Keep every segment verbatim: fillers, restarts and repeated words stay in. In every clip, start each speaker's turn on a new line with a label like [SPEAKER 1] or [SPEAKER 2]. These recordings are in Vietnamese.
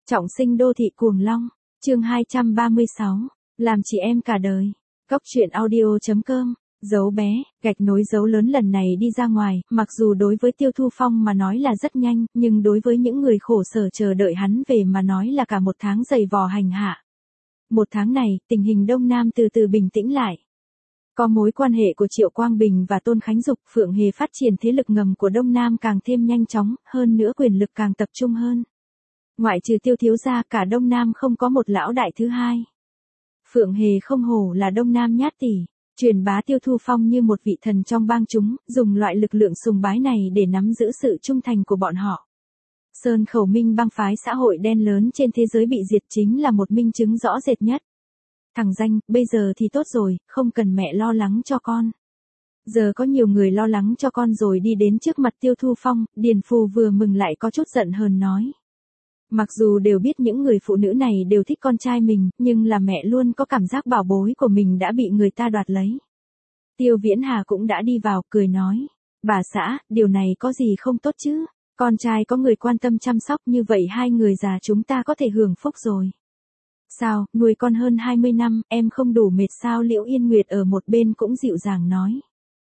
[SPEAKER 1] Trọng sinh đô thị cuồng long, chương hai trăm ba mươi sáu, làm chị em cả đời. Cốc truyện audio.com, dấu bé, gạch nối dấu lớn lần này đi ra ngoài, mặc dù đối với Tiêu Thu Phong mà nói là rất nhanh, nhưng đối với những người khổ sở chờ đợi hắn về mà nói là cả một tháng dày vò hành hạ. Một tháng này, tình hình Đông Nam từ từ bình tĩnh lại. Có mối quan hệ của Triệu Quang Bình và Tôn Khánh Dục, Phượng Hề phát triển thế lực ngầm của Đông Nam càng thêm nhanh chóng, hơn nữa quyền lực càng tập trung hơn. Ngoại trừ Tiêu thiếu gia, cả Đông Nam không có một lão đại thứ hai. Phượng Hề không hổ là Đông Nam nhát tỷ, truyền bá Tiêu Thu Phong như một vị thần trong bang chúng, dùng loại lực lượng sùng bái này để nắm giữ sự trung thành của bọn họ. Sơn Khẩu Minh bang phái xã hội đen lớn trên thế giới bị diệt chính là một minh chứng rõ rệt nhất. Thằng danh, bây giờ thì tốt rồi, không cần mẹ lo lắng cho con. Giờ có nhiều người lo lắng cho con rồi đi đến trước mặt Tiêu Thu Phong, Điền Phù vừa mừng lại có chút giận hờn nói. Mặc dù đều biết những người phụ nữ này đều thích con trai mình, nhưng là mẹ luôn có cảm giác bảo bối của mình đã bị người ta đoạt lấy. Tiêu Viễn Hà cũng đã đi vào, cười nói. Bà xã, điều này có gì không tốt chứ? Con trai có người quan tâm chăm sóc như vậy hai người già chúng ta có thể hưởng phúc rồi. Sao, nuôi con hơn hai mươi năm, em không đủ mệt sao? Liễu Yên Nguyệt ở một bên cũng dịu dàng nói.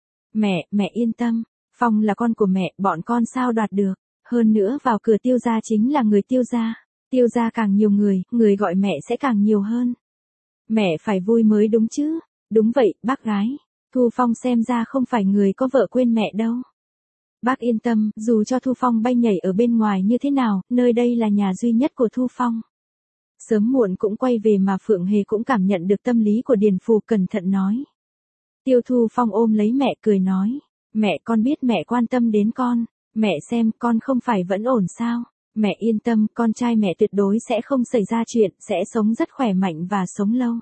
[SPEAKER 1] Mẹ, mẹ yên tâm, Phong là con của mẹ, bọn con sao đoạt được. Hơn nữa vào cửa Tiêu gia chính là người Tiêu gia. Tiêu gia càng nhiều người, người gọi mẹ sẽ càng nhiều hơn. Mẹ phải vui mới đúng chứ. Đúng vậy, bác gái. Thu Phong xem ra không phải người có vợ quên mẹ đâu. Bác yên tâm, dù cho Thu Phong bay nhảy ở bên ngoài như thế nào, nơi đây là nhà duy nhất của Thu Phong. Sớm muộn cũng quay về mà Phượng Hề cũng cảm nhận được tâm lý của Điền Phù, cẩn thận nói. Tiêu Thu Phong ôm lấy mẹ cười nói. Mẹ, con biết mẹ quan tâm đến con. Mẹ xem, con không phải vẫn ổn sao? Mẹ yên tâm, con trai mẹ tuyệt đối sẽ không xảy ra chuyện, sẽ sống rất khỏe mạnh và sống lâu.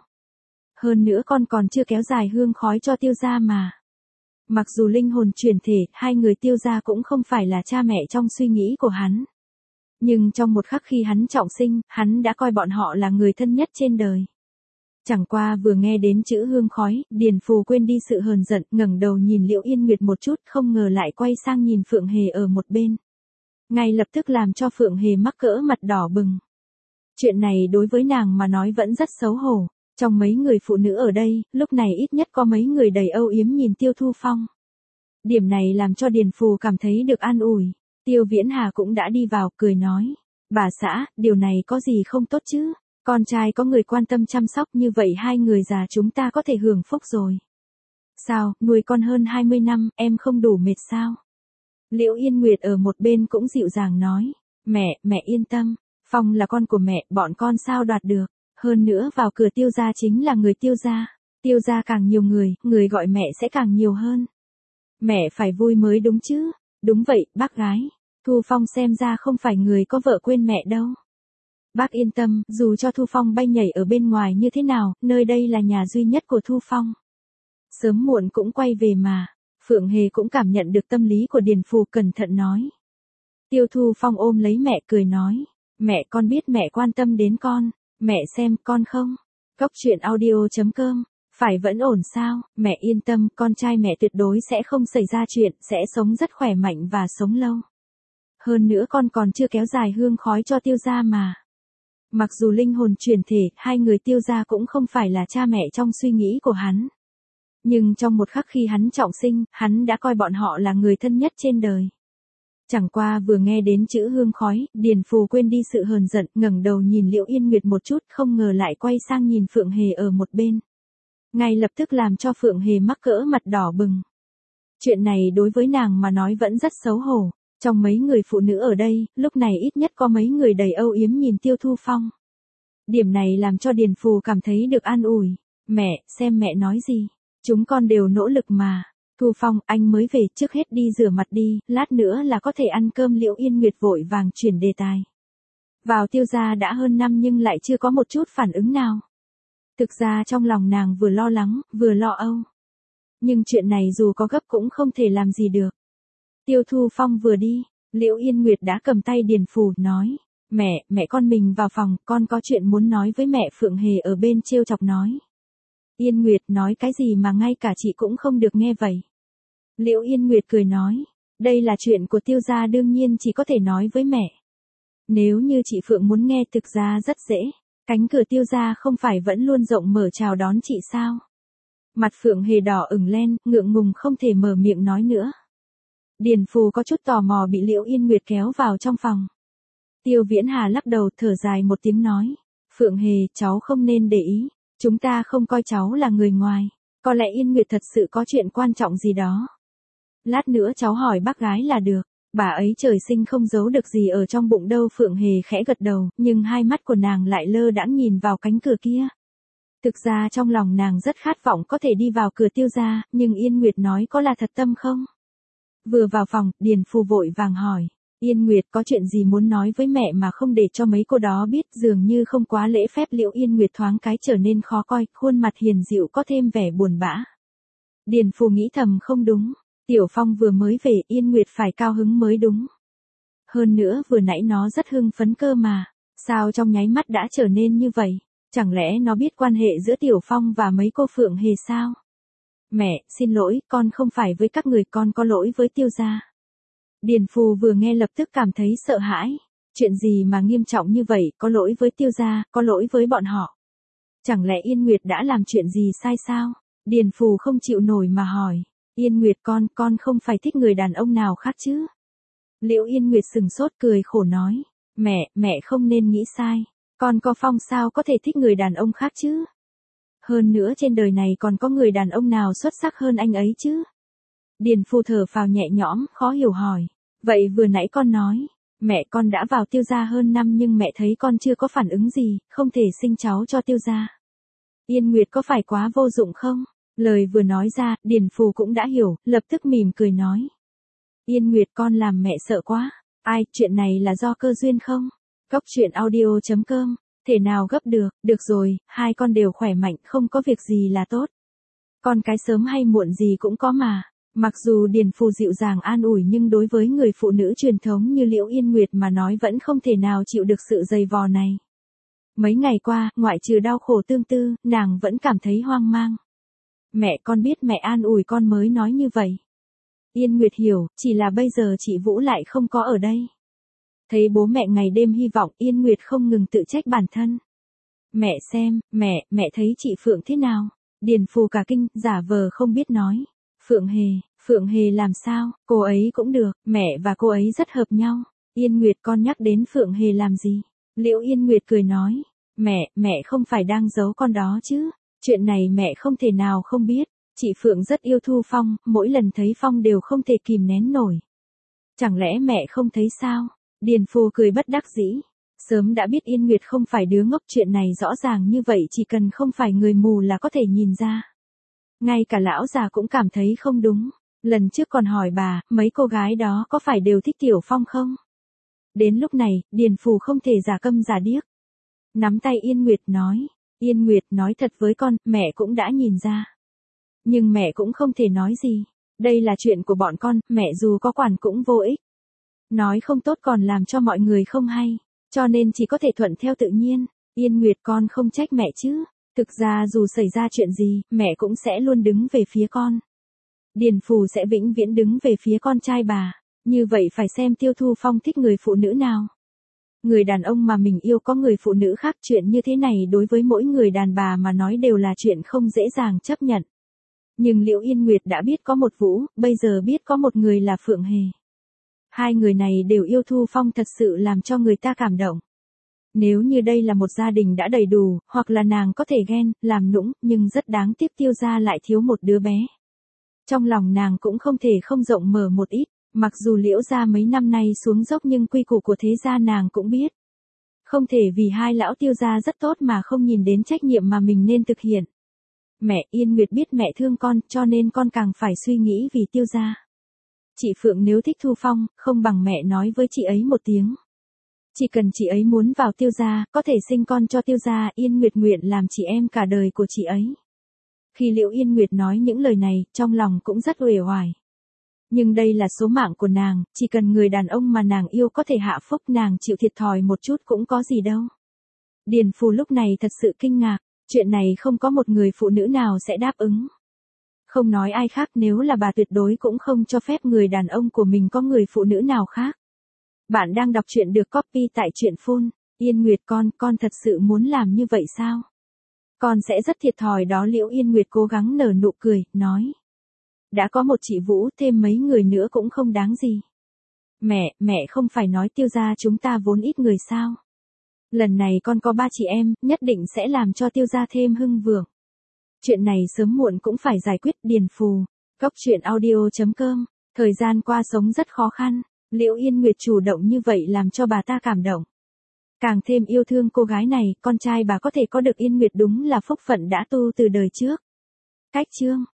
[SPEAKER 1] Hơn nữa con còn chưa kéo dài hương khói cho Tiêu gia mà. Mặc dù linh hồn chuyển thể, hai người Tiêu gia cũng không phải là cha mẹ trong suy nghĩ của hắn. Nhưng trong một khắc khi hắn trọng sinh, hắn đã coi bọn họ là người thân nhất trên đời. Chẳng qua vừa nghe đến chữ hương khói, Điền Phù quên đi sự hờn giận, ngẩng đầu nhìn Liễu Yên Nguyệt một chút, không ngờ lại quay sang nhìn Phượng Hề ở một bên. Ngay lập tức làm cho Phượng Hề mắc cỡ mặt đỏ bừng. Chuyện này đối với nàng mà nói vẫn rất xấu hổ. Trong mấy người phụ nữ ở đây, lúc này ít nhất có mấy người đầy âu yếm nhìn Tiêu Thu Phong. Điểm này làm cho Điền Phù cảm thấy được an ủi. Tiêu Viễn Hà cũng đã đi vào, cười nói. Bà xã, điều này có gì không tốt chứ? Con trai có người quan tâm chăm sóc như vậy hai người già chúng ta có thể hưởng phúc rồi. Sao, nuôi con hơn hai mươi năm, em không đủ mệt sao? Liễu Yên Nguyệt ở một bên cũng dịu dàng nói. Mẹ, mẹ yên tâm, Phong là con của mẹ, bọn con sao đoạt được. Hơn nữa vào cửa Tiêu gia chính là người Tiêu gia. Tiêu gia càng nhiều người, người gọi mẹ sẽ càng nhiều hơn. Mẹ phải vui mới đúng chứ. Đúng vậy, bác gái. Thu Phong xem ra không phải người có vợ quên mẹ đâu. Bác yên tâm, dù cho Thu Phong bay nhảy ở bên ngoài như thế nào, nơi đây là nhà duy nhất của Thu Phong. Sớm muộn cũng quay về mà. Phượng Hề cũng cảm nhận được tâm lý của Điền Phù, cẩn thận nói. Tiêu Thu Phong ôm lấy mẹ cười nói. Mẹ, con biết mẹ quan tâm đến con. Mẹ xem, con không? Cốc truyện audio.com, phải vẫn ổn sao? Mẹ yên tâm, con trai mẹ tuyệt đối sẽ không xảy ra chuyện, sẽ sống rất khỏe mạnh và sống lâu. Hơn nữa con còn chưa kéo dài hương khói cho Tiêu gia mà. Mặc dù linh hồn chuyển thể, hai người Tiêu gia cũng không phải là cha mẹ trong suy nghĩ của hắn. Nhưng trong một khắc khi hắn trọng sinh, hắn đã coi bọn họ là người thân nhất trên đời. Chẳng qua vừa nghe đến chữ hương khói, Điền Phù quên đi sự hờn giận, ngẩng đầu nhìn Liễu Yên Nguyệt một chút, không ngờ lại quay sang nhìn Phượng Hề ở một bên. Ngay lập tức làm cho Phượng Hề mắc cỡ mặt đỏ bừng. Chuyện này đối với nàng mà nói vẫn rất xấu hổ. Trong mấy người phụ nữ ở đây, lúc này ít nhất có mấy người đầy âu yếm nhìn Tiêu Thu Phong. Điểm này làm cho Điền Phù cảm thấy được an ủi. Mẹ, xem mẹ nói gì. Chúng con đều nỗ lực mà. Thu Phong, anh mới về, trước hết đi rửa mặt đi, lát nữa là có thể ăn cơm. Liễu Yên Nguyệt vội vàng chuyển đề tài. Vào Tiêu gia đã hơn năm nhưng lại chưa có một chút phản ứng nào. Thực ra trong lòng nàng vừa lo lắng, vừa lo âu. Nhưng chuyện này dù có gấp cũng không thể làm gì được. Tiêu Thu Phong vừa đi, Liễu Yên Nguyệt đã cầm tay Điền Phù, nói. Mẹ, mẹ con mình vào phòng, con có chuyện muốn nói với mẹ. Phượng Hề ở bên trêu chọc nói. Yên Nguyệt nói cái gì mà ngay cả chị cũng không được nghe vậy. Liễu Yên Nguyệt cười nói. Đây là chuyện của Tiêu gia đương nhiên chỉ có thể nói với mẹ. Nếu như chị Phượng muốn nghe thực ra rất dễ, cánh cửa Tiêu gia không phải vẫn luôn rộng mở chào đón chị sao? Mặt Phượng Hề đỏ ửng lên, ngượng ngùng không thể mở miệng nói nữa. Điền Phù có chút tò mò bị Liễu Yên Nguyệt kéo vào trong phòng. Tiêu Viễn Hà lắc đầu thở dài một tiếng nói, Phượng Hề, cháu không nên để ý, chúng ta không coi cháu là người ngoài, có lẽ Yên Nguyệt thật sự có chuyện quan trọng gì đó. Lát nữa cháu hỏi bác gái là được, bà ấy trời sinh không giấu được gì ở trong bụng đâu. Phượng Hề khẽ gật đầu, nhưng hai mắt của nàng lại lơ đãng nhìn vào cánh cửa kia. Thực ra trong lòng nàng rất khát vọng có thể đi vào cửa Tiêu gia, nhưng Yên Nguyệt nói có là thật tâm không? Vừa vào phòng, Điền Phù vội vàng hỏi, Yên Nguyệt có chuyện gì muốn nói với mẹ mà không để cho mấy cô đó biết? Dường như không quá lễ phép. Liễu Yên Nguyệt thoáng cái trở nên khó coi, khuôn mặt hiền dịu có thêm vẻ buồn bã. Điền Phù nghĩ thầm không đúng, Tiểu Phong vừa mới về, Yên Nguyệt phải cao hứng mới đúng. Hơn nữa vừa nãy nó rất hưng phấn cơ mà, sao trong nháy mắt đã trở nên như vậy? Chẳng lẽ nó biết quan hệ giữa Tiểu Phong và mấy cô Phượng Hề sao? Mẹ, xin lỗi, con không phải với các người, con có lỗi với Tiêu gia. Điền Phù vừa nghe lập tức cảm thấy sợ hãi. Chuyện gì mà nghiêm trọng như vậy? Có lỗi với Tiêu gia, có lỗi với bọn họ. Chẳng lẽ Yên Nguyệt đã làm chuyện gì sai sao? Điền Phù không chịu nổi mà hỏi. Yên Nguyệt con, con không phải thích người đàn ông nào khác chứ? Liễu Yên Nguyệt sừng sốt cười khổ nói. Mẹ, mẹ không nên nghĩ sai. Con có Phong sao có thể thích người đàn ông khác chứ? Hơn nữa trên đời này còn có người đàn ông nào xuất sắc hơn anh ấy chứ? Điền Phù thở phào nhẹ nhõm, khó hiểu hỏi. Vậy vừa nãy con nói, mẹ con đã vào Tiêu gia hơn năm nhưng mẹ thấy con chưa có phản ứng gì, không thể sinh cháu cho Tiêu gia. Yên Nguyệt có phải quá vô dụng không? Lời vừa nói ra, Điền Phù cũng đã hiểu, lập tức mỉm cười nói. Yên Nguyệt con làm mẹ sợ quá. Ai, chuyện này là do cơ duyên không? Cốc truyện audio chấm com, thể nào gấp được, được rồi, hai con đều khỏe mạnh, không có việc gì là tốt. Con cái sớm hay muộn gì cũng có mà. Mặc dù Điền Phù dịu dàng an ủi nhưng đối với người phụ nữ truyền thống như Liễu Yên Nguyệt mà nói vẫn không thể nào chịu được sự dày vò này. Mấy ngày qua, ngoại trừ đau khổ tương tư, nàng vẫn cảm thấy hoang mang. Mẹ con biết mẹ an ủi con mới nói như vậy. Yên Nguyệt hiểu, chỉ là bây giờ chị Vũ lại không có ở đây. Thấy bố mẹ ngày đêm hy vọng, Yên Nguyệt không ngừng tự trách bản thân. Mẹ xem, mẹ, mẹ thấy chị Phượng thế nào? Điền Phù cả kinh, giả vờ không biết nói. Phượng Hề, Phượng Hề làm sao? Cô ấy cũng được, mẹ và cô ấy rất hợp nhau. Yên Nguyệt con nhắc đến Phượng Hề làm gì? Liễu Yên Nguyệt cười nói. Mẹ, mẹ không phải đang giấu con đó chứ? Chuyện này mẹ không thể nào không biết. Chị Phượng rất yêu Thu Phong, mỗi lần thấy Phong đều không thể kìm nén nổi. Chẳng lẽ mẹ không thấy sao? Điền Phù cười bất đắc dĩ. Sớm đã biết Yên Nguyệt không phải đứa ngốc, chuyện này rõ ràng như vậy chỉ cần không phải người mù là có thể nhìn ra. Ngay cả lão già cũng cảm thấy không đúng. Lần trước còn hỏi bà, mấy cô gái đó có phải đều thích Tiểu Phong không? Đến lúc này, Điền Phù không thể giả câm giả điếc. Nắm tay Yên Nguyệt nói. Yên Nguyệt nói thật với con, mẹ cũng đã nhìn ra. Nhưng mẹ cũng không thể nói gì. Đây là chuyện của bọn con, mẹ dù có quản cũng vô ích. Nói không tốt còn làm cho mọi người không hay. Cho nên chỉ có thể thuận theo tự nhiên. Yên Nguyệt con không trách mẹ chứ. Thực ra dù xảy ra chuyện gì, mẹ cũng sẽ luôn đứng về phía con. Điền Phù sẽ vĩnh viễn đứng về phía con trai bà. Như vậy phải xem Tiêu Thu Phong thích người phụ nữ nào. Người đàn ông mà mình yêu có người phụ nữ khác, chuyện như thế này đối với mỗi người đàn bà mà nói đều là chuyện không dễ dàng chấp nhận. Nhưng Liễu Yên Nguyệt đã biết có một Vũ, bây giờ biết có một người là Phượng Hề. Hai người này đều yêu Thu Phong thật sự làm cho người ta cảm động. Nếu như đây là một gia đình đã đầy đủ, hoặc là nàng có thể ghen, làm nũng, nhưng rất đáng tiếc Tiêu gia lại thiếu một đứa bé. Trong lòng nàng cũng không thể không rộng mở một ít, mặc dù Liễu gia mấy năm nay xuống dốc nhưng quy củ của thế gia nàng cũng biết. Không thể vì hai lão Tiêu gia rất tốt mà không nhìn đến trách nhiệm mà mình nên thực hiện. Mẹ, Yên Nguyệt biết mẹ thương con, cho nên con càng phải suy nghĩ vì Tiêu gia. Chị Phượng nếu thích Thu Phong, không bằng mẹ nói với chị ấy một tiếng. Chỉ cần chị ấy muốn vào Tiêu gia, có thể sinh con cho Tiêu gia, Yên Nguyệt nguyện làm chị em cả đời của chị ấy. Khi Liễu Yên Nguyệt nói những lời này, trong lòng cũng rất uể oải. Nhưng đây là số mạng của nàng, chỉ cần người đàn ông mà nàng yêu có thể hạ phúc, nàng chịu thiệt thòi một chút cũng có gì đâu. Điền Phù lúc này thật sự kinh ngạc, chuyện này không có một người phụ nữ nào sẽ đáp ứng. Không nói ai khác, nếu là bà tuyệt đối cũng không cho phép người đàn ông của mình có người phụ nữ nào khác. Bạn đang đọc truyện được copy tại truyện phun. Yên Nguyệt con, con thật sự muốn làm như vậy sao? Con sẽ rất thiệt thòi đó. Liễu Yên Nguyệt cố gắng nở nụ cười, nói. Đã có một chị Vũ, thêm mấy người nữa cũng không đáng gì. Mẹ, mẹ không phải nói Tiêu gia chúng ta vốn ít người sao? Lần này con có ba chị em, nhất định sẽ làm cho Tiêu gia thêm hưng vượng. Chuyện này sớm muộn cũng phải giải quyết. Điền Phù, Cốc truyện audio chấm com. Thời gian qua sống rất khó khăn, Liễu Yên Nguyệt chủ động như vậy làm cho bà ta cảm động. Càng thêm yêu thương cô gái này, con trai bà có thể có được Yên Nguyệt đúng là phúc phận đã tu từ đời trước. Cách chương